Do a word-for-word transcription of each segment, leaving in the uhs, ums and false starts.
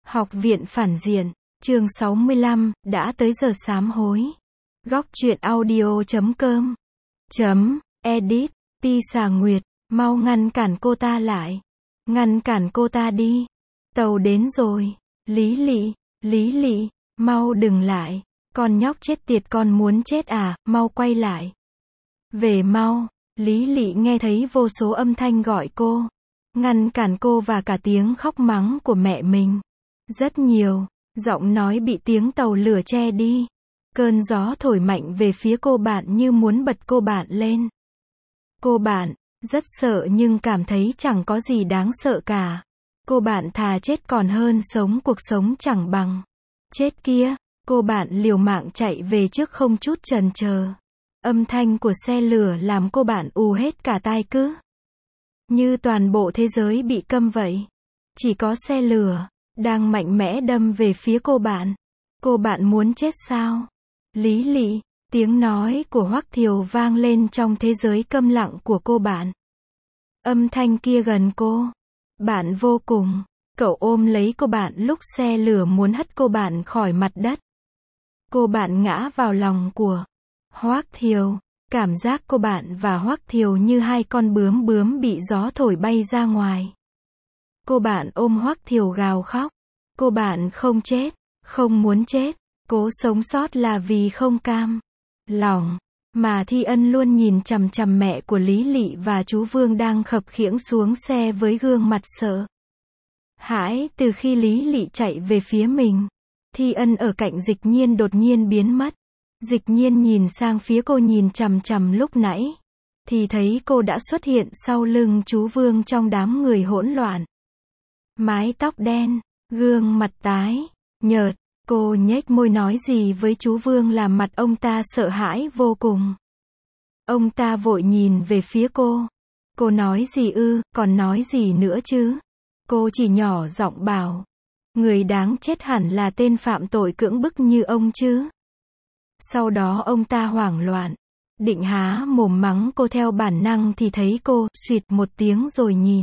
Học viện phản diện, chương sáu mươi lăm, đã tới giờ sám hối. Góc truyện audio chấm com chấm edit, Ti Xà Nguyệt, mau ngăn cản cô ta lại. Ngăn cản cô ta đi. Tàu đến rồi. Lý Lị, Lý Lị, mau đừng lại. Con nhóc chết tiệt, con muốn chết à, mau quay lại. Về mau. Lý Lị nghe thấy vô số âm thanh gọi cô. Ngăn cản cô và cả tiếng khóc mắng của mẹ mình. Rất nhiều, giọng nói bị tiếng tàu lửa che đi. Cơn gió thổi mạnh về phía cô bạn như muốn bật cô bạn lên. Cô bạn, rất sợ nhưng cảm thấy chẳng có gì đáng sợ cả. Cô bạn thà chết còn hơn sống cuộc sống chẳng bằng. Chết kia, cô bạn liều mạng chạy về trước không chút chần chờ. Âm thanh của xe lửa làm cô bạn ù hết cả tai, cứ như toàn bộ thế giới bị câm vậy. Chỉ có xe lửa đang mạnh mẽ đâm về phía cô bạn. Cô bạn muốn chết sao? Lý Lị, tiếng nói của Hoắc Thiều vang lên trong thế giới câm lặng của cô bạn. Âm thanh kia gần cô. Bạn vô cùng. Cậu ôm lấy cô bạn lúc xe lửa muốn hất cô bạn khỏi mặt đất. Cô bạn ngã vào lòng của Hoắc Thiều. Cảm giác cô bạn và Hoắc Thiều như hai con bướm bướm bị gió thổi bay ra ngoài. Cô bạn ôm Hoắc Thiều gào khóc. Cô bạn không chết, không muốn chết, cố sống sót là vì không cam lòng. Mà Thi Ân luôn nhìn chằm chằm mẹ của Lý Lị và chú Vương đang khập khiễng xuống xe với gương mặt sợ hãi từ khi Lý Lị chạy về phía mình. Thi Ân ở cạnh Dịch Nhiên đột nhiên biến mất. Dịch Nhiên nhìn sang phía cô nhìn chằm chằm lúc nãy, thì thấy cô đã xuất hiện sau lưng chú Vương trong đám người hỗn loạn. Mái tóc đen, gương mặt tái nhợt, cô nhếch môi nói gì với chú Vương làm mặt ông ta sợ hãi vô cùng. Ông ta vội nhìn về phía cô. Cô nói gì ư, còn nói gì nữa chứ? Cô chỉ nhỏ giọng bảo, người đáng chết hẳn là tên phạm tội cưỡng bức như ông chứ. Sau đó ông ta hoảng loạn, định há mồm mắng cô theo bản năng thì thấy cô xuyệt một tiếng rồi nhìn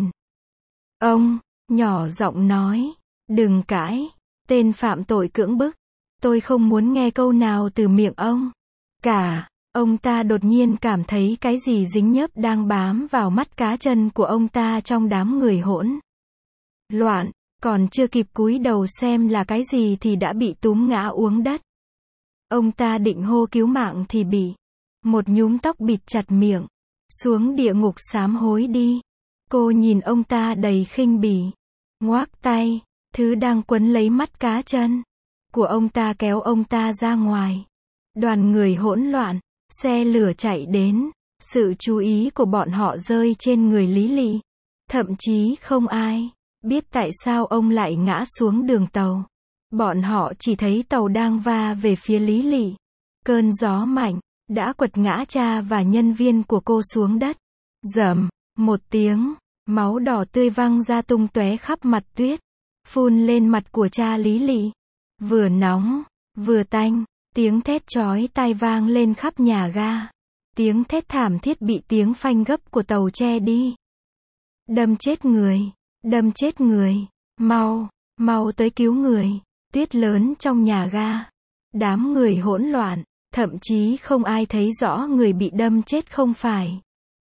ông, nhỏ giọng nói, đừng cãi, tên phạm tội cưỡng bức, tôi không muốn nghe câu nào từ miệng ông cả. Ông ta đột nhiên cảm thấy cái gì dính nhớp đang bám vào mắt cá chân của ông ta trong đám người hỗn loạn, còn chưa kịp cúi đầu xem là cái gì thì đã bị túm ngã uống đất. Ông ta định hô cứu mạng thì bị một nhúm tóc bịt chặt miệng. Xuống địa ngục sám hối đi. Cô nhìn ông ta đầy khinh bỉ, ngoác tay, thứ đang quấn lấy mắt cá chân của ông ta kéo ông ta ra ngoài. Đoàn người hỗn loạn, xe lửa chạy đến, sự chú ý của bọn họ rơi trên người Lý Lị. Thậm chí không ai biết tại sao ông lại ngã xuống đường tàu. Bọn họ chỉ thấy tàu đang va về phía Lý Lị. Cơn gió mạnh đã quật ngã cha và nhân viên của cô xuống đất. Rầm một tiếng, máu đỏ tươi văng ra tung tóe khắp mặt tuyết, phun lên mặt của cha Lý Lị. Vừa nóng, vừa tanh, tiếng thét chói tai vang lên khắp nhà ga. Tiếng thét thảm thiết bị tiếng phanh gấp của tàu che đi. Đâm chết người, đâm chết người, mau, mau tới cứu người. Tuyết lớn trong nhà ga. Đám người hỗn loạn, thậm chí không ai thấy rõ người bị đâm chết không phải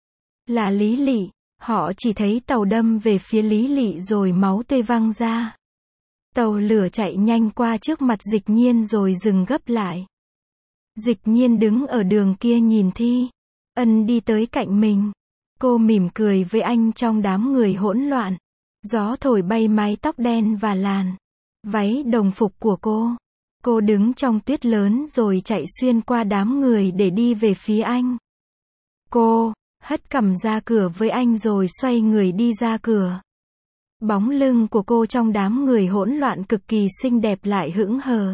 là Lý Lị. Họ chỉ thấy tàu đâm về phía Lý Lị rồi máu tươi văng ra. Tàu lửa chạy nhanh qua trước mặt Dịch Nhiên rồi dừng gấp lại. Dịch Nhiên đứng ở đường kia nhìn Thi Ân đi tới cạnh mình. Cô mỉm cười với anh trong đám người hỗn loạn. Gió thổi bay mái tóc đen và làn váy đồng phục của cô. Cô đứng trong tuyết lớn rồi chạy xuyên qua đám người để đi về phía anh. Cô hất cằm ra cửa với anh rồi xoay người đi ra cửa. Bóng lưng của cô trong đám người hỗn loạn cực kỳ xinh đẹp lại hững hờ.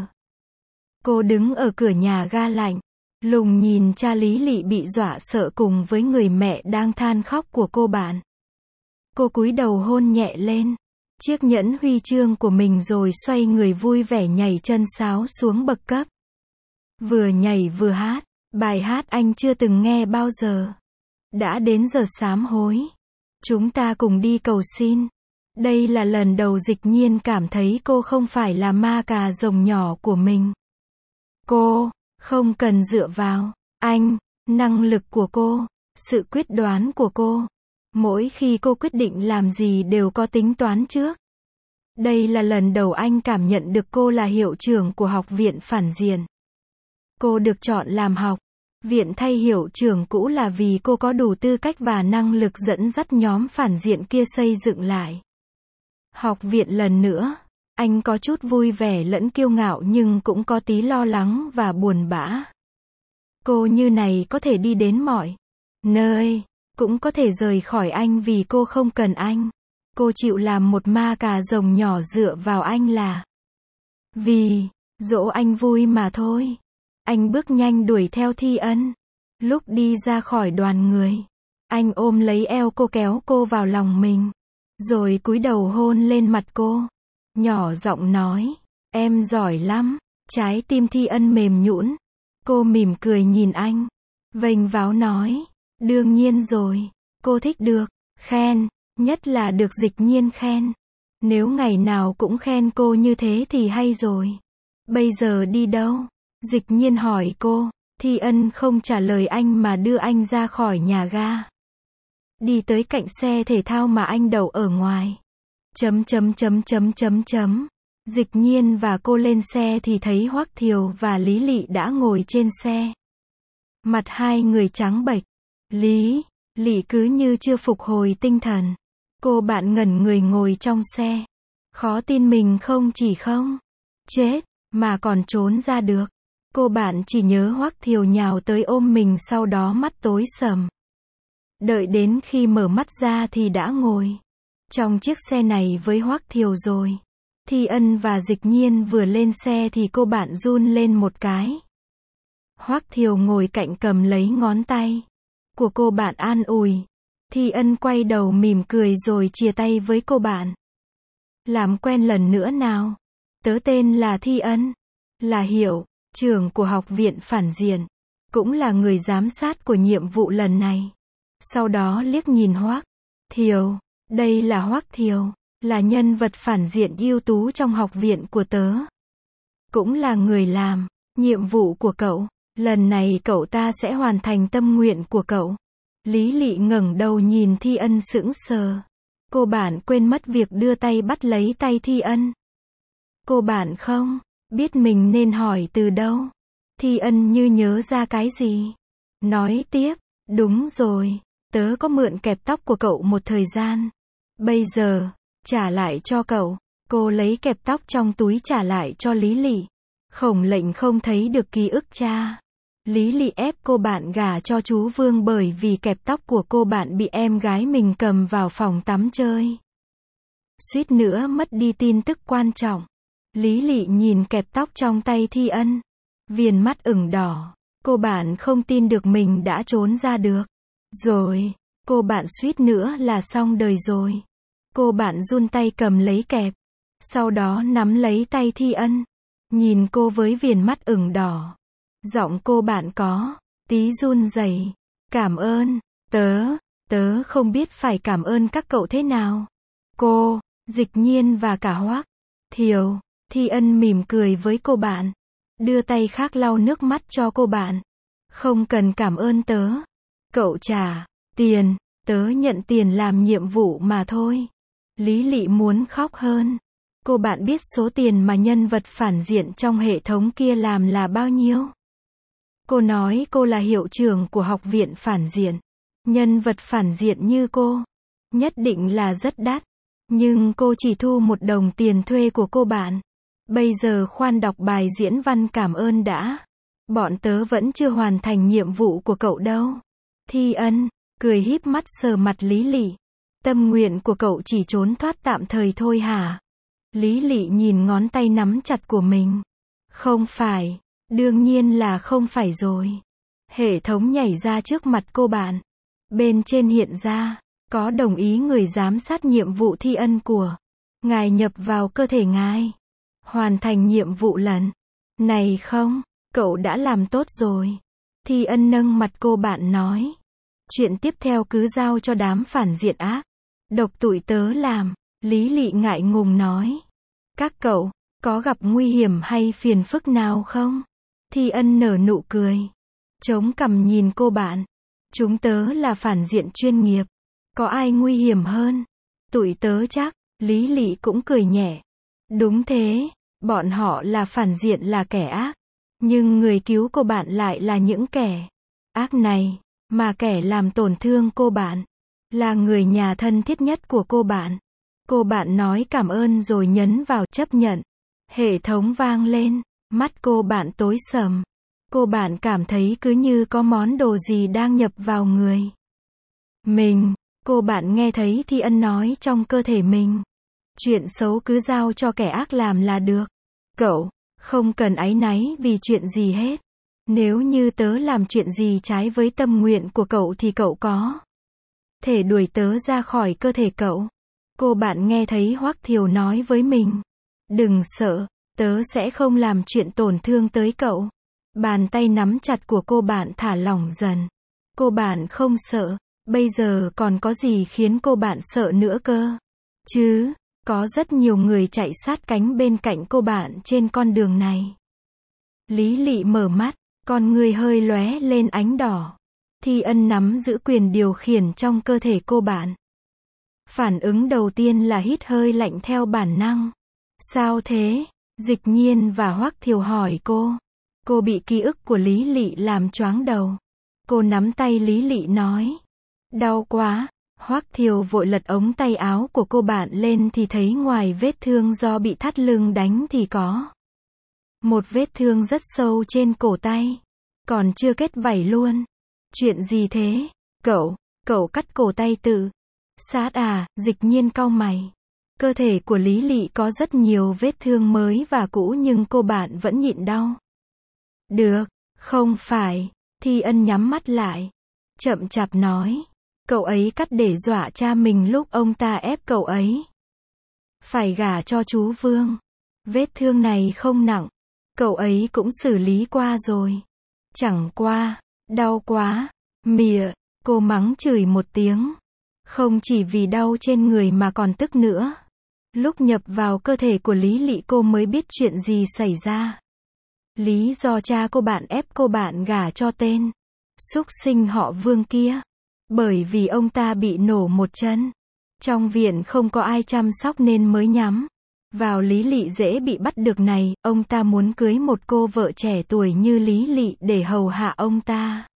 Cô đứng ở cửa nhà ga lạnh, lùng nhìn cha Lý Lị bị dọa sợ cùng với người mẹ đang than khóc của cô bạn. Cô cúi đầu hôn nhẹ lên chiếc nhẫn huy chương của mình rồi xoay người vui vẻ nhảy chân sáo xuống bậc cấp. Vừa nhảy vừa hát, bài hát anh chưa từng nghe bao giờ. Đã đến giờ sám hối. Chúng ta cùng đi cầu xin. Đây là lần đầu Dịch Nhiên cảm thấy cô không phải là ma cà rồng nhỏ của mình. Cô không cần dựa vào anh, năng lực của cô, sự quyết đoán của cô. Mỗi khi cô quyết định làm gì đều có tính toán trước. Đây là lần đầu anh cảm nhận được cô là hiệu trưởng của học viện phản diện. Cô được chọn làm học viện thay hiệu trưởng cũ là vì cô có đủ tư cách và năng lực dẫn dắt nhóm phản diện kia xây dựng lại học viện lần nữa. Anh có chút vui vẻ lẫn kiêu ngạo nhưng cũng có tí lo lắng và buồn bã. Cô như này có thể đi đến mọi nơi, cũng có thể rời khỏi anh vì cô không cần anh. Cô chịu làm một ma cà rồng nhỏ dựa vào anh là vì dỗ anh vui mà thôi. Anh bước nhanh đuổi theo Thi Ân. Lúc đi ra khỏi đoàn người, anh ôm lấy eo cô kéo cô vào lòng mình, rồi cúi đầu hôn lên mặt cô. Nhỏ giọng nói, em giỏi lắm. Trái tim Thi Ân mềm nhũn. Cô mỉm cười nhìn anh, vênh váo nói, đương nhiên rồi, cô thích được khen, nhất là được Dịch Nhiên khen. Nếu ngày nào cũng khen cô như thế thì hay rồi. Bây giờ đi đâu? Dịch Nhiên hỏi cô. Thi Ân không trả lời anh mà đưa anh ra khỏi nhà ga. Đi tới cạnh xe thể thao mà anh đậu ở ngoài. Chấm chấm chấm chấm chấm chấm. Dịch Nhiên và cô lên xe thì thấy Hoắc Thiều và Lý Lị đã ngồi trên xe. Mặt hai người trắng bệch. Lý Lị cứ như chưa phục hồi tinh thần. Cô bạn ngẩn người ngồi trong xe. Khó tin mình không chỉ không chết, mà còn trốn ra được. Cô bạn chỉ nhớ Hoắc Thiều nhào tới ôm mình sau đó mắt tối sầm. Đợi đến khi mở mắt ra thì đã ngồi trong chiếc xe này với Hoắc Thiều rồi. Thi Ân và Dịch Nhiên vừa lên xe thì cô bạn run lên một cái. Hoắc Thiều ngồi cạnh cầm lấy ngón tay của cô bạn an ủi. Thi Ân quay đầu mỉm cười rồi chia tay với cô bạn. Làm quen lần nữa nào. Tớ tên là Thi Ân, là hiệu trưởng của học viện phản diện, cũng là người giám sát của nhiệm vụ lần này. Sau đó liếc nhìn Hoắc Thiều. Đây là Hoắc Thiều, là nhân vật phản diện ưu tú trong học viện của tớ. Cũng là người làm nhiệm vụ của cậu. Lần này cậu ta sẽ hoàn thành tâm nguyện của cậu. Lý Lị ngẩng đầu nhìn Thi Ân sững sờ. Cô bạn quên mất việc đưa tay bắt lấy tay Thi Ân. Cô bạn không biết mình nên hỏi từ đâu. Thi Ân như nhớ ra cái gì. Nói tiếp, đúng rồi, tớ có mượn kẹp tóc của cậu một thời gian. Bây giờ, trả lại cho cậu. Cô lấy kẹp tóc trong túi trả lại cho Lý Lị. Khổng Lệnh không thấy được ký ức cha. Lý Lị ép cô bạn gả cho chú Vương bởi vì kẹp tóc của cô bạn bị em gái mình cầm vào phòng tắm chơi. Suýt nữa mất đi tin tức quan trọng. Lý Lị nhìn kẹp tóc trong tay Thi Ân. Viền mắt ửng đỏ. Cô bạn không tin được mình đã trốn ra được. Rồi, cô bạn suýt nữa là xong đời rồi. Cô bạn run tay cầm lấy kẹp. Sau đó nắm lấy tay Thi Ân. Nhìn cô với viền mắt ửng đỏ. Giọng cô bạn có tí run rẩy. Cảm ơn, tớ, tớ không biết phải cảm ơn các cậu thế nào. Cô, Dịch Nhiên và cả Hoắc Thiều. Thi Ân mỉm cười với cô bạn. Đưa tay khác lau nước mắt cho cô bạn. Không cần cảm ơn tớ. Cậu trả tiền, tớ nhận tiền làm nhiệm vụ mà thôi. Lý Lị muốn khóc hơn. Cô bạn biết số tiền mà nhân vật phản diện trong hệ thống kia làm là bao nhiêu? Cô nói cô là hiệu trưởng của học viện phản diện. Nhân vật phản diện như cô, nhất định là rất đắt. Nhưng cô chỉ thu một đồng tiền thuê của cô bạn. Bây giờ khoan đọc bài diễn văn cảm ơn đã. Bọn tớ vẫn chưa hoàn thành nhiệm vụ của cậu đâu. Thi Ân cười híp mắt sờ mặt Lý Lị. Tâm nguyện của cậu chỉ trốn thoát tạm thời thôi hả? Lý Lị nhìn ngón tay nắm chặt của mình. Không phải, đương nhiên là không phải rồi. Hệ thống nhảy ra trước mặt cô bạn. Bên trên hiện ra, có đồng ý người giám sát nhiệm vụ Thi Ân của ngài nhập vào cơ thể ngài. Hoàn thành nhiệm vụ lần này không? Cậu đã làm tốt rồi. Thi Ân nâng mặt cô bạn nói. Chuyện tiếp theo cứ giao cho đám phản diện ác độc tụi tớ làm. Lý Lị ngại ngùng nói. Các cậu, có gặp nguy hiểm hay phiền phức nào không? Thi Ân nở nụ cười. Chống cằm nhìn cô bạn. Chúng tớ là phản diện chuyên nghiệp. Có ai nguy hiểm hơn? Tụi tớ chắc. Lý Lị cũng cười nhẹ. Đúng thế, bọn họ là phản diện, là kẻ ác. Nhưng người cứu cô bạn lại là những kẻ ác này. Mà kẻ làm tổn thương cô bạn là người nhà thân thiết nhất của cô bạn. Cô bạn nói cảm ơn rồi nhấn vào chấp nhận. Hệ thống vang lên, mắt cô bạn tối sầm. Cô bạn cảm thấy cứ như có món đồ gì đang nhập vào người mình. Cô bạn nghe thấy Thi Ân nói trong cơ thể mình. Chuyện xấu cứ giao cho kẻ ác làm là được. Cậu, không cần áy náy vì chuyện gì hết. Nếu như tớ làm chuyện gì trái với tâm nguyện của cậu thì cậu có thể đuổi tớ ra khỏi cơ thể cậu. Cô bạn nghe thấy Hoắc Thiều nói với mình. Đừng sợ, tớ sẽ không làm chuyện tổn thương tới cậu. Bàn tay nắm chặt của cô bạn thả lỏng dần. Cô bạn không sợ, bây giờ còn có gì khiến cô bạn sợ nữa cơ? Chứ, có rất nhiều người chạy sát cánh bên cạnh cô bạn trên con đường này. Lý Lị mở mắt, con người hơi lóe lên ánh đỏ. Thi Ân nắm giữ quyền điều khiển trong cơ thể cô bạn. Phản ứng đầu tiên là hít hơi lạnh theo bản năng. Sao thế? Dịch Nhiên và Hoắc Thiều hỏi cô. Cô bị ký ức của Lý Lị làm choáng đầu. Cô nắm tay Lý Lị nói. Đau quá. Hoắc Thiều vội lật ống tay áo của cô bạn lên thì thấy ngoài vết thương do bị thắt lưng đánh thì có một vết thương rất sâu trên cổ tay. Còn chưa kết vảy luôn. Chuyện gì thế? Cậu, cậu cắt cổ tay tự sát à? Dịch Nhiên cau mày. Cơ thể của Lý Lị có rất nhiều vết thương mới và cũ nhưng cô bạn vẫn nhịn đau. Được, không phải. Thi Ân nhắm mắt lại. Chậm chạp nói. Cậu ấy cắt để dọa cha mình lúc ông ta ép cậu ấy phải gả cho chú Vương. Vết thương này không nặng. Cậu ấy cũng xử lý qua rồi. Chẳng qua, đau quá. Mịa, cô mắng chửi một tiếng. Không chỉ vì đau trên người mà còn tức nữa. Lúc nhập vào cơ thể của Lý Lị cô mới biết chuyện gì xảy ra. Lý do cha cô bạn ép cô bạn gả cho tên súc sinh họ Vương kia. Bởi vì ông ta bị nổ một chân. Trong viện không có ai chăm sóc nên mới nhắm vào Lý Lị dễ bị bắt được này. Ông ta muốn cưới một cô vợ trẻ tuổi như Lý Lị để hầu hạ ông ta.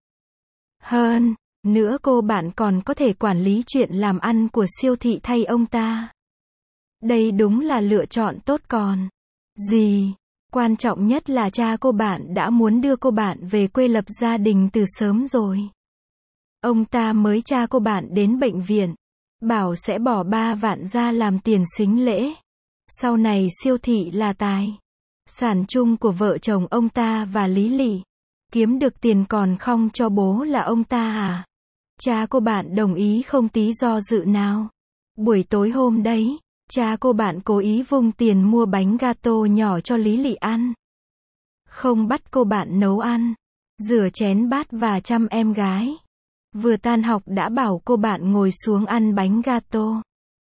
Hơn nữa cô bạn còn có thể quản lý chuyện làm ăn của siêu thị thay ông ta. Đây đúng là lựa chọn tốt còn gì. Quan trọng nhất là cha cô bạn đã muốn đưa cô bạn về quê lập gia đình từ sớm rồi. Ông ta mới cha cô bạn đến bệnh viện. Bảo sẽ bỏ ba vạn ra làm tiền sính lễ. Sau này siêu thị là tài sản chung của vợ chồng ông ta và Lý Lị. Kiếm được tiền còn không cho bố là ông ta à? Cha cô bạn đồng ý không tí do dự nào. Buổi tối hôm đấy, cha cô bạn cố ý vung tiền mua bánh gato nhỏ cho Lý Lị ăn. Không bắt cô bạn nấu ăn, rửa chén bát và chăm em gái. Vừa tan học đã bảo cô bạn ngồi xuống ăn bánh gato.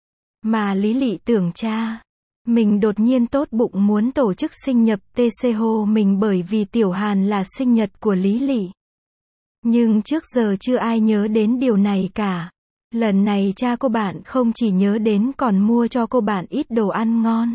Mà Lý Lị tưởng cha mình đột nhiên tốt bụng muốn tổ chức sinh nhật tê xê hô mình bởi vì Tiểu Hàn là sinh nhật của Lý Lị. Nhưng trước giờ chưa ai nhớ đến điều này cả. Lần này cha cô bạn không chỉ nhớ đến còn mua cho cô bạn ít đồ ăn ngon.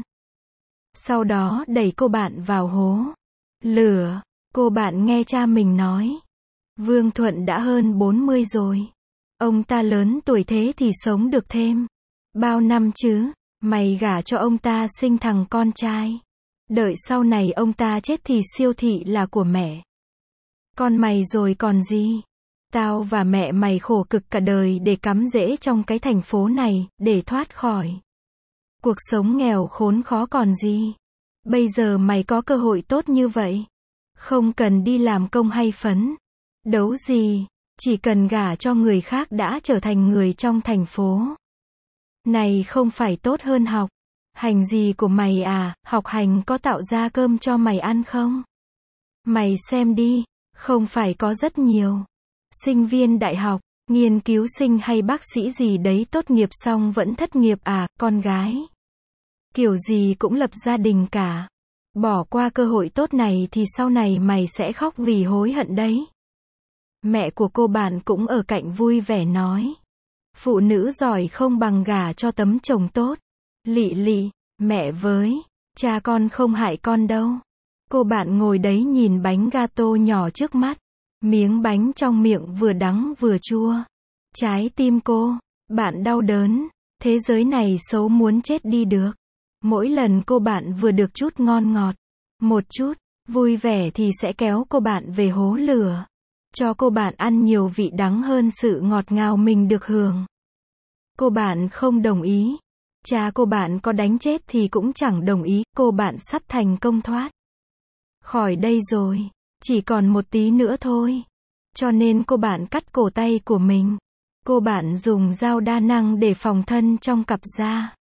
Sau đó đẩy cô bạn vào hố lửa. Cô bạn nghe cha mình nói. Vương Thuận đã hơn bốn mươi rồi. Ông ta lớn tuổi thế thì sống được thêm bao năm chứ? Mày gả cho ông ta sinh thằng con trai. Đợi sau này ông ta chết thì siêu thị là của mẹ con mày rồi còn gì. Tao và mẹ mày khổ cực cả đời để cắm rễ trong cái thành phố này, để thoát khỏi cuộc sống nghèo khốn khó còn gì. Bây giờ mày có cơ hội tốt như vậy. Không cần đi làm công hay phấn đấu gì. Chỉ cần gả cho người khác đã trở thành người trong thành phố này không phải tốt hơn học hành gì của mày à? Học hành có tạo ra cơm cho mày ăn không? Mày xem đi, không phải có rất nhiều sinh viên đại học Nghiên cứu sinh hay bác sĩ gì đấy tốt nghiệp xong vẫn thất nghiệp à, con gái. Kiểu gì cũng lập gia đình cả. Bỏ qua cơ hội tốt này thì sau này mày sẽ khóc vì hối hận đấy. Mẹ của cô bạn cũng ở cạnh vui vẻ nói. Phụ nữ giỏi không bằng gả cho tấm chồng tốt. Lị lị, mẹ với, cha con không hại con đâu. Cô bạn ngồi đấy nhìn bánh gato nhỏ trước mắt. Miếng bánh trong miệng vừa đắng vừa chua. Trái tim cô, bạn đau đớn. Thế giới này xấu muốn chết đi được. Mỗi lần cô bạn vừa được chút ngon ngọt, một chút, vui vẻ thì sẽ kéo cô bạn về hố lửa. Cho cô bạn ăn nhiều vị đắng hơn sự ngọt ngào mình được hưởng. Cô bạn không đồng ý. Cha cô bạn có đánh chết thì cũng chẳng đồng ý. Cô bạn sắp thành công thoát khỏi đây rồi. Chỉ còn một tí nữa thôi. Cho nên cô bạn cắt cổ tay của mình. Cô bạn dùng dao đa năng để phòng thân trong cặp da.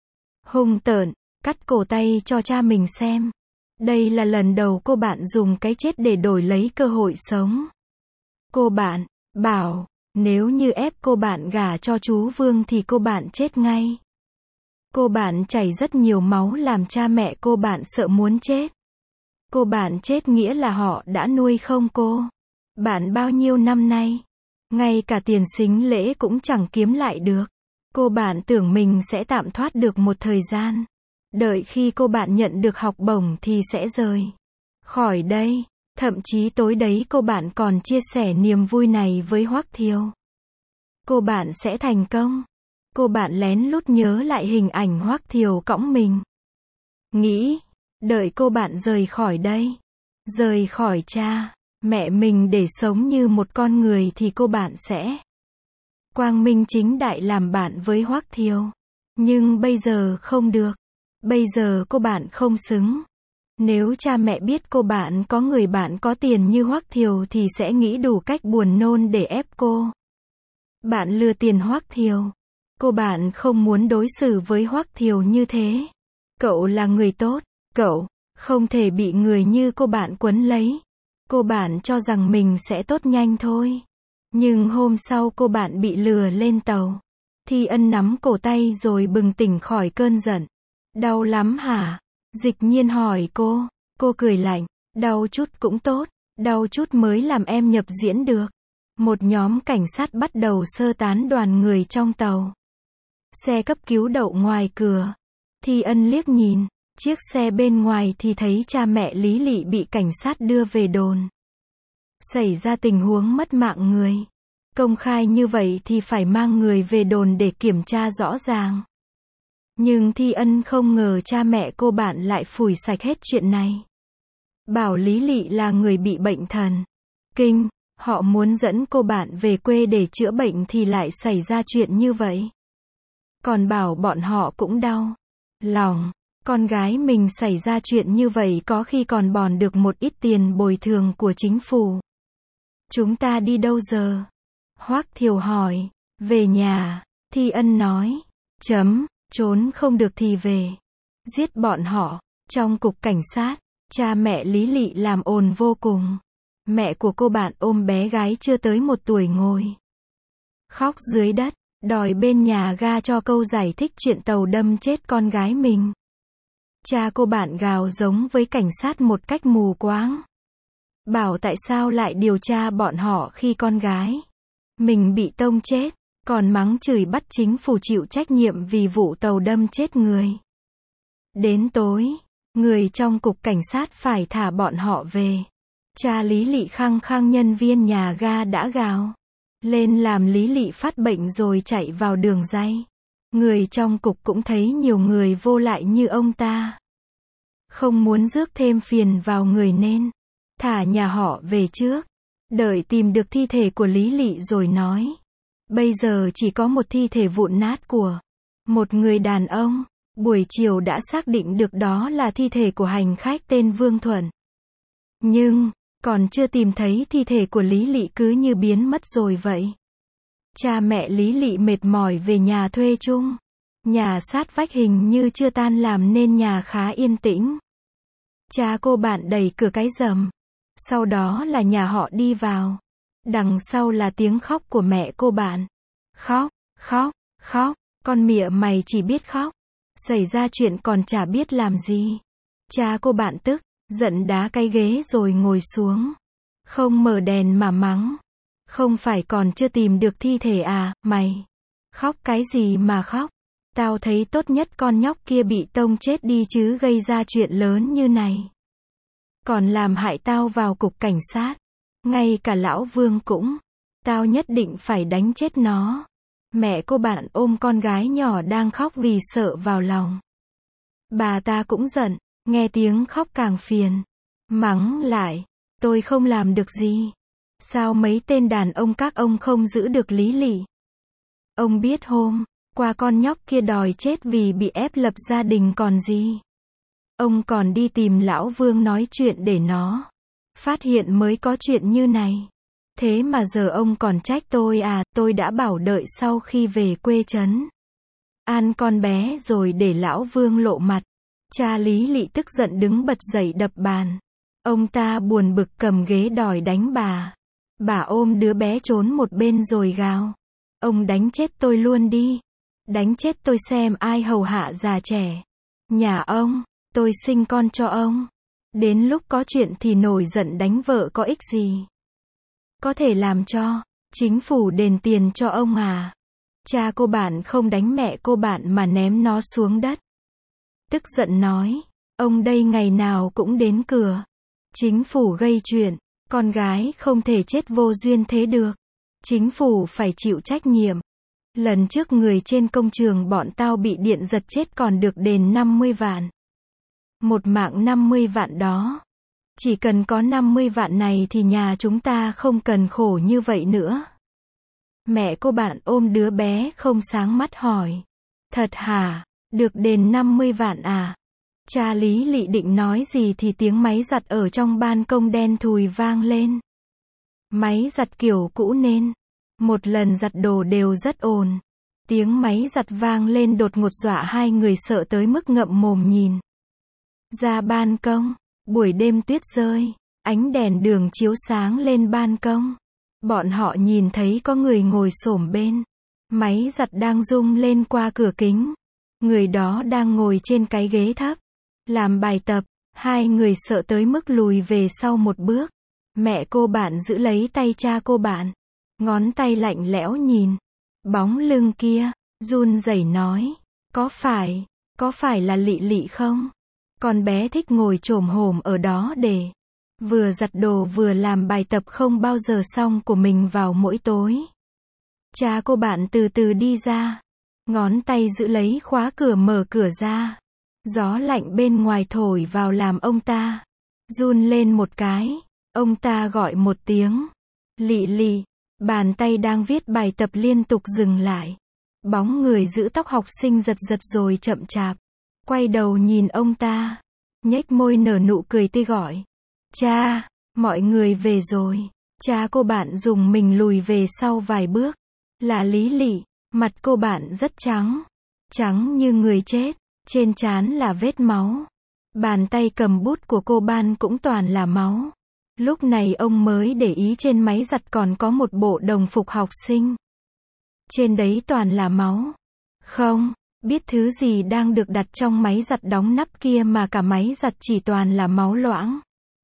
Hung tợn, cắt cổ tay cho cha mình xem. Đây là lần đầu cô bạn dùng cái chết để đổi lấy cơ hội sống. Cô bạn bảo, nếu như ép cô bạn gả cho chú Vương thì cô bạn chết ngay. Cô bạn chảy rất nhiều máu làm cha mẹ cô bạn sợ muốn chết. Cô bạn chết nghĩa là họ đã nuôi không cô bạn bao nhiêu năm nay. Ngay cả tiền sính lễ cũng chẳng kiếm lại được. Cô bạn tưởng mình sẽ tạm thoát được một thời gian. Đợi khi cô bạn nhận được học bổng thì sẽ rời khỏi đây. Thậm chí tối đấy cô bạn còn chia sẻ niềm vui này với Hoắc Thiều. Cô bạn sẽ thành công. Cô bạn lén lút nhớ lại hình ảnh Hoắc Thiều cõng mình. Nghĩ, đợi cô bạn rời khỏi đây. Rời khỏi cha, mẹ mình để sống như một con người thì cô bạn sẽ quang minh chính đại làm bạn với Hoắc Thiều. Nhưng bây giờ không được. Bây giờ cô bạn không xứng. Nếu cha mẹ biết cô bạn có người bạn có tiền như Hoắc Thiều thì sẽ nghĩ đủ cách buồn nôn để ép cô bạn lừa tiền Hoắc Thiều. Cô bạn không muốn đối xử với Hoắc Thiều như thế. Cậu là người tốt. Cậu không thể bị người như cô bạn quấn lấy. Cô bạn cho rằng mình sẽ tốt nhanh thôi. Nhưng hôm sau cô bạn bị lừa lên tàu. Thi Ân nắm cổ tay rồi bừng tỉnh khỏi cơn giận. Đau lắm hả? Dịch Nhiên hỏi cô. Cô cười lạnh. Đau chút cũng tốt. Đau chút mới làm em nhập diễn được. Một nhóm cảnh sát bắt đầu sơ tán đoàn người trong tàu. Xe cấp cứu đậu ngoài cửa. Thi Ân liếc nhìn chiếc xe bên ngoài thì thấy cha mẹ Lý Lị bị cảnh sát đưa về đồn. Xảy ra tình huống mất mạng người. Công khai như vậy thì phải mang người về đồn để kiểm tra rõ ràng. Nhưng Thi Ân không ngờ cha mẹ cô bạn lại phủi sạch hết chuyện này. Bảo Lý Lị là người bị bệnh thần kinh. Họ muốn dẫn cô bạn về quê để chữa bệnh thì lại xảy ra chuyện như vậy. Còn bảo bọn họ cũng đau lòng. Con gái mình xảy ra chuyện như vậy có khi còn bòn được một ít tiền bồi thường của chính phủ. Chúng ta đi đâu giờ? Hoắc Thiều hỏi. Về nhà. Thi Ân nói. Chấm. Trốn không được thì về. Giết bọn họ. Trong cục cảnh sát, cha mẹ Lý Lị làm ồn vô cùng. Mẹ của cô bạn ôm bé gái chưa tới một tuổi ngồi khóc dưới đất, đòi bên nhà ga cho câu giải thích chuyện tàu đâm chết con gái mình. Cha cô bạn gào giống với cảnh sát một cách mù quáng. Bảo tại sao lại điều tra bọn họ khi con gái mình bị tông chết, còn mắng chửi bắt chính phủ chịu trách nhiệm vì vụ tàu đâm chết người. Đến tối, người trong cục cảnh sát phải thả bọn họ về. Cha Lý Lị khăng khăng nhân viên nhà ga đã gào lên làm Lý Lị phát bệnh rồi chạy vào đường ray. Người trong cục cũng thấy nhiều người vô lại như ông ta. Không muốn rước thêm phiền vào người nên thả nhà họ về trước. Đợi tìm được thi thể của Lý Lị rồi nói. Bây giờ chỉ có một thi thể vụn nát của một người đàn ông. Buổi chiều đã xác định được đó là thi thể của hành khách tên Vương Thuận. Nhưng còn chưa tìm thấy thi thể của Lý Lị cứ như biến mất rồi vậy. Cha mẹ Lý Lị mệt mỏi về nhà thuê chung. Nhà sát vách hình như chưa tan làm nên nhà khá yên tĩnh. Cha cô bạn đẩy cửa cái rầm. Sau đó là nhà họ đi vào. Đằng sau là tiếng khóc của mẹ cô bạn. Khóc, khóc, khóc, con mịa mày chỉ biết khóc. Xảy ra chuyện còn chả biết làm gì. Cha cô bạn tức, giận đá cái ghế rồi ngồi xuống. Không mở đèn mà mắng. Không phải còn chưa tìm được thi thể à, mày? Khóc cái gì mà khóc? Tao thấy tốt nhất con nhóc kia bị tông chết đi chứ gây ra chuyện lớn như này. Còn làm hại tao vào cục cảnh sát. Ngay cả lão Vương cũng. Tao nhất định phải đánh chết nó. Mẹ cô bạn ôm con gái nhỏ đang khóc vì sợ vào lòng. Bà ta cũng giận, nghe tiếng khóc càng phiền. Mắng lại, tôi không làm được gì. Sao mấy tên đàn ông các ông không giữ được lý lị? Ông biết hôm qua con nhóc kia đòi chết vì bị ép lập gia đình còn gì. Ông còn đi tìm lão Vương nói chuyện để nó phát hiện mới có chuyện như này. Thế mà giờ ông còn trách tôi à, tôi đã bảo đợi sau khi về quê trấn an con bé rồi để lão Vương lộ mặt. Cha Lý Lị tức giận đứng bật dậy đập bàn. Ông ta buồn bực cầm ghế đòi đánh bà. Bà ôm đứa bé trốn một bên rồi gào. Ông đánh chết tôi luôn đi. Đánh chết tôi xem ai hầu hạ già trẻ. Nhà ông, tôi sinh con cho ông. Đến lúc có chuyện thì nổi giận đánh vợ có ích gì. Có thể làm cho chính phủ đền tiền cho ông à? Cha cô bạn không đánh mẹ cô bạn mà ném nó xuống đất. Tức giận nói, ông đây ngày nào cũng đến cửa. Chính phủ gây chuyện, con gái không thể chết vô duyên thế được. Chính phủ phải chịu trách nhiệm. Lần trước người trên công trường bọn tao bị điện giật chết còn được đền năm mươi vạn. Một mạng năm mươi vạn đó. Chỉ cần có năm mươi vạn này thì nhà chúng ta không cần khổ như vậy nữa. Mẹ cô bạn ôm đứa bé không sáng mắt hỏi. Thật hả? Được đền năm mươi vạn à? Cha Lý Lị định nói gì thì tiếng máy giặt ở trong ban công đen thùi vang lên. Máy giặt kiểu cũ nên một lần giặt đồ đều rất ồn. Tiếng máy giặt vang lên đột ngột dọa hai người sợ tới mức ngậm mồm nhìn. Ra ban công, buổi đêm tuyết rơi, ánh đèn đường chiếu sáng lên ban công. Bọn họ nhìn thấy có người ngồi xổm bên máy giặt đang rung lên qua cửa kính. Người đó đang ngồi trên cái ghế thấp, làm bài tập. Hai người sợ tới mức lùi về sau một bước. Mẹ cô bạn giữ lấy tay cha cô bạn. Ngón tay lạnh lẽo nhìn bóng lưng kia, run rẩy nói, có phải, có phải là Lị Lị không? Con bé thích ngồi chồm hổm ở đó để vừa giặt đồ vừa làm bài tập không bao giờ xong của mình vào mỗi tối. Cha cô bạn từ từ đi ra, ngón tay giữ lấy khóa cửa mở cửa ra. Gió lạnh bên ngoài thổi vào làm ông ta run lên một cái. Ông ta gọi một tiếng, Lị Lị. Bàn tay đang viết bài tập liên tục dừng lại. Bóng người giữ tóc học sinh giật giật rồi chậm chạp quay đầu nhìn ông ta, nhếch môi nở nụ cười tươi gọi, cha, mọi người về rồi. Cha cô bạn dùng mình lùi về sau vài bước. Là Lý Lị. Mặt cô bạn rất trắng, trắng như người chết, trên trán là vết máu. Bàn tay cầm bút của cô bạn cũng toàn là máu. Lúc này ông mới để ý trên máy giặt còn có một bộ đồng phục học sinh. Trên đấy toàn là máu. Không biết thứ gì đang được đặt trong máy giặt đóng nắp kia mà cả máy giặt chỉ toàn là máu loãng.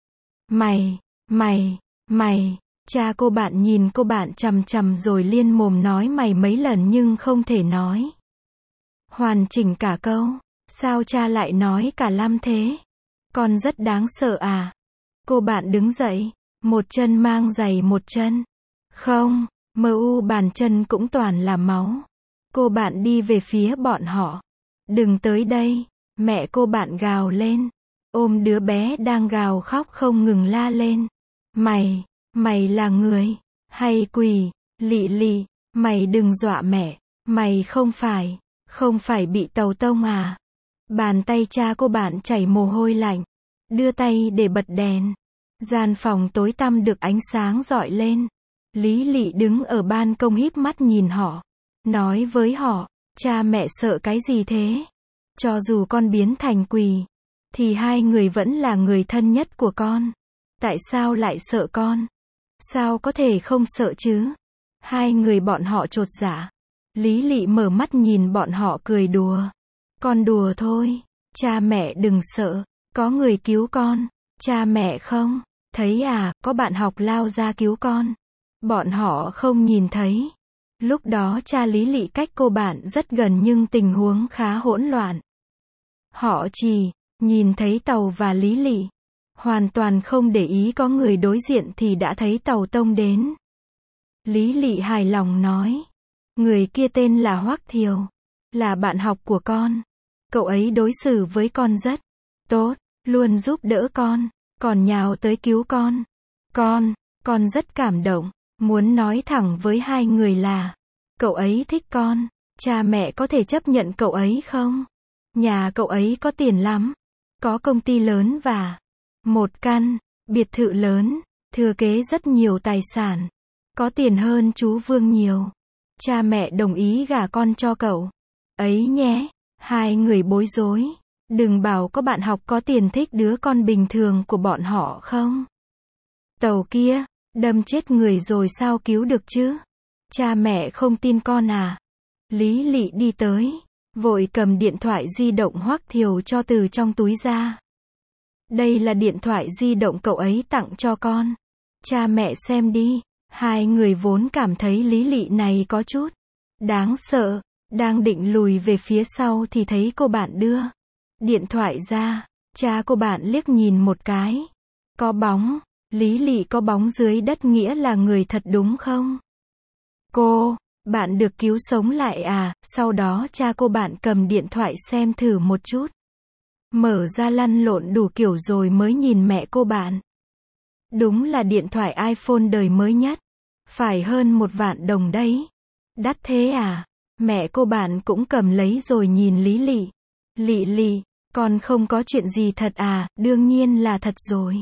Mày, mày, mày, cha cô bạn nhìn cô bạn chằm chằm rồi liên mồm nói mày mấy lần nhưng không thể nói hoàn chỉnh cả câu. Sao cha lại nói cả lăm thế? Con rất đáng sợ à? Cô bạn đứng dậy, một chân mang giày một chân. Không, mờ u bàn chân cũng toàn là máu. Cô bạn đi về phía bọn họ. Đừng tới đây, mẹ cô bạn gào lên. Ôm đứa bé đang gào khóc không ngừng la lên. Mày, mày là người, hay quỷ, Lị Lị, mày đừng dọa mẹ, mày không phải, không phải bị tàu tông à? Bàn tay cha cô bạn chảy mồ hôi lạnh. Đưa tay để bật đèn. Gian phòng tối tăm được ánh sáng rọi lên. Lý Lị đứng ở ban công híp mắt nhìn họ. Nói với họ, cha mẹ sợ cái gì thế? Cho dù con biến thành quỷ, thì hai người vẫn là người thân nhất của con. Tại sao lại sợ con? Sao có thể không sợ chứ? Hai người bọn họ chột dạ. Lý Lị mở mắt nhìn bọn họ cười đùa. Con đùa thôi. Cha mẹ đừng sợ. Có người cứu con. Cha mẹ không thấy à, có bạn học lao ra cứu con. Bọn họ không nhìn thấy. Lúc đó cha Lý Lị cách cô bạn rất gần nhưng tình huống khá hỗn loạn. Họ chỉ nhìn thấy tàu và Lý Lị. Hoàn toàn không để ý có người đối diện thì đã thấy tàu tông đến. Lý Lị hài lòng nói. Người kia tên là Hoắc Thiều. Là bạn học của con. Cậu ấy đối xử với con rất tốt. Luôn giúp đỡ con. Còn nhào tới cứu con. Con, con rất cảm động. Muốn nói thẳng với hai người là. Cậu ấy thích con. Cha mẹ có thể chấp nhận cậu ấy không? Nhà cậu ấy có tiền lắm. Có công ty lớn và một căn biệt thự lớn. Thừa kế rất nhiều tài sản. Có tiền hơn chú Vương nhiều. Cha mẹ đồng ý gả con cho cậu ấy nhé. Hai người bối rối. Đừng bảo có bạn học có tiền thích đứa con bình thường của bọn họ không. Tàu kia, đâm chết người rồi sao cứu được chứ? Cha mẹ không tin con à? Lý Lị đi tới, vội cầm điện thoại di động Hoắc Thiều cho từ trong túi ra. Đây là điện thoại di động cậu ấy tặng cho con. Cha mẹ xem đi. Hai người vốn cảm thấy Lý Lị này có chút đáng sợ, đang định lùi về phía sau thì thấy cô bạn đưa điện thoại ra. Cha cô bạn liếc nhìn một cái. Có bóng. Lý Lị có bóng dưới đất nghĩa là người thật đúng không? Cô, bạn được cứu sống lại à? Sau đó cha cô bạn cầm điện thoại xem thử một chút. Mở ra lăn lộn đủ kiểu rồi mới nhìn mẹ cô bạn. Đúng là điện thoại iPhone đời mới nhất. Phải hơn một vạn đồng đấy. Đắt thế à? Mẹ cô bạn cũng cầm lấy rồi nhìn Lý Lị. Lị Lị, con không có chuyện gì thật à? Đương nhiên là thật rồi.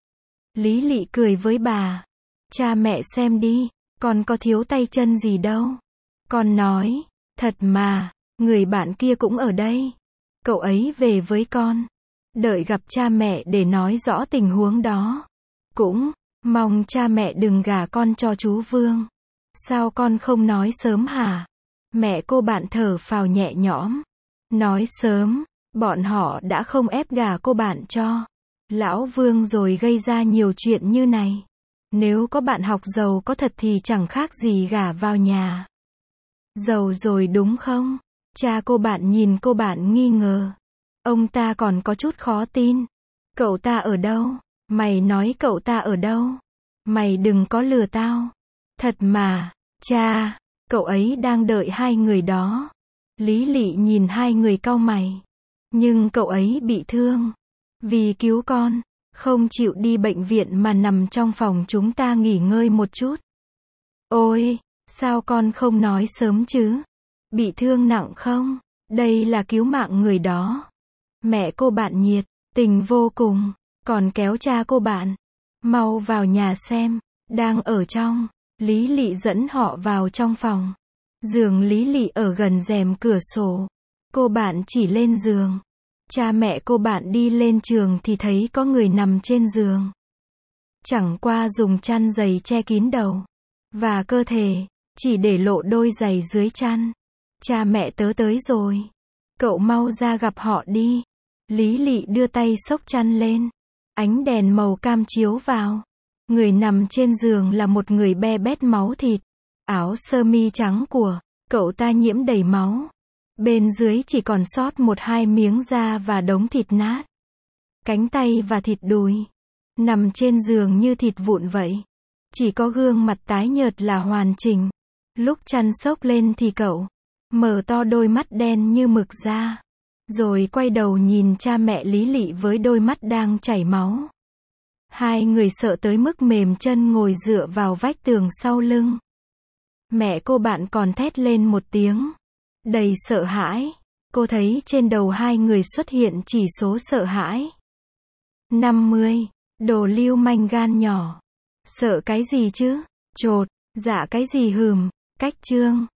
Lý Lị cười với bà. Cha mẹ xem đi, con có thiếu tay chân gì đâu. Con nói, thật mà, người bạn kia cũng ở đây. Cậu ấy về với con. Đợi gặp cha mẹ để nói rõ tình huống đó. Cũng mong cha mẹ đừng gả con cho chú Vương. Sao con không nói sớm hả? Mẹ cô bạn thở phào nhẹ nhõm. Nói sớm, bọn họ đã không ép gả cô bạn cho Lão Vương rồi gây ra nhiều chuyện như này. Nếu có bạn học giàu có thật thì chẳng khác gì gả vào nhà giàu rồi đúng không? Cha cô bạn nhìn cô bạn nghi ngờ. Ông ta còn có chút khó tin. Cậu ta ở đâu? Mày nói cậu ta ở đâu? Mày đừng có lừa tao. Thật mà, cha, cậu ấy đang đợi hai người đó. Lý Lị nhìn hai người cau mày. Nhưng cậu ấy bị thương. Vì cứu con, không chịu đi bệnh viện mà nằm trong phòng chúng ta nghỉ ngơi một chút. Ôi, sao con không nói sớm chứ? Bị thương nặng không? Đây là cứu mạng người đó. Mẹ cô bạn nhiệt tình vô cùng, còn kéo cha cô bạn. Mau vào nhà xem, đang ở trong. Lý Lị dẫn họ vào trong phòng. Giường Lý Lị ở gần rèm cửa sổ. Cô bạn chỉ lên giường. Cha mẹ cô bạn đi lên trường thì thấy có người nằm trên giường. Chẳng qua dùng chăn dày che kín đầu và cơ thể, chỉ để lộ đôi giày dưới chăn. Cha mẹ tớ tới rồi. Cậu mau ra gặp họ đi. Lý Lị đưa tay xốc chăn lên. Ánh đèn màu cam chiếu vào. Người nằm trên giường là một người be bét máu thịt. Áo sơ mi trắng của cậu ta nhiễm đầy máu. Bên dưới chỉ còn sót một hai miếng da và đống thịt nát. Cánh tay và thịt đùi nằm trên giường như thịt vụn vậy. Chỉ có gương mặt tái nhợt là hoàn chỉnh. Lúc chăn xốc lên thì cậu mở to đôi mắt đen như mực ra. Rồi quay đầu nhìn cha mẹ Lý Lị với đôi mắt đang chảy máu. Hai người sợ tới mức mềm chân ngồi dựa vào vách tường sau lưng. Mẹ cô bạn còn thét lên một tiếng. Đầy sợ hãi. Cô thấy trên đầu hai người xuất hiện chỉ số sợ hãi. năm mươi. Đồ lưu manh gan nhỏ. Sợ cái gì chứ? Chột, dạ cái gì hừm, cách chương.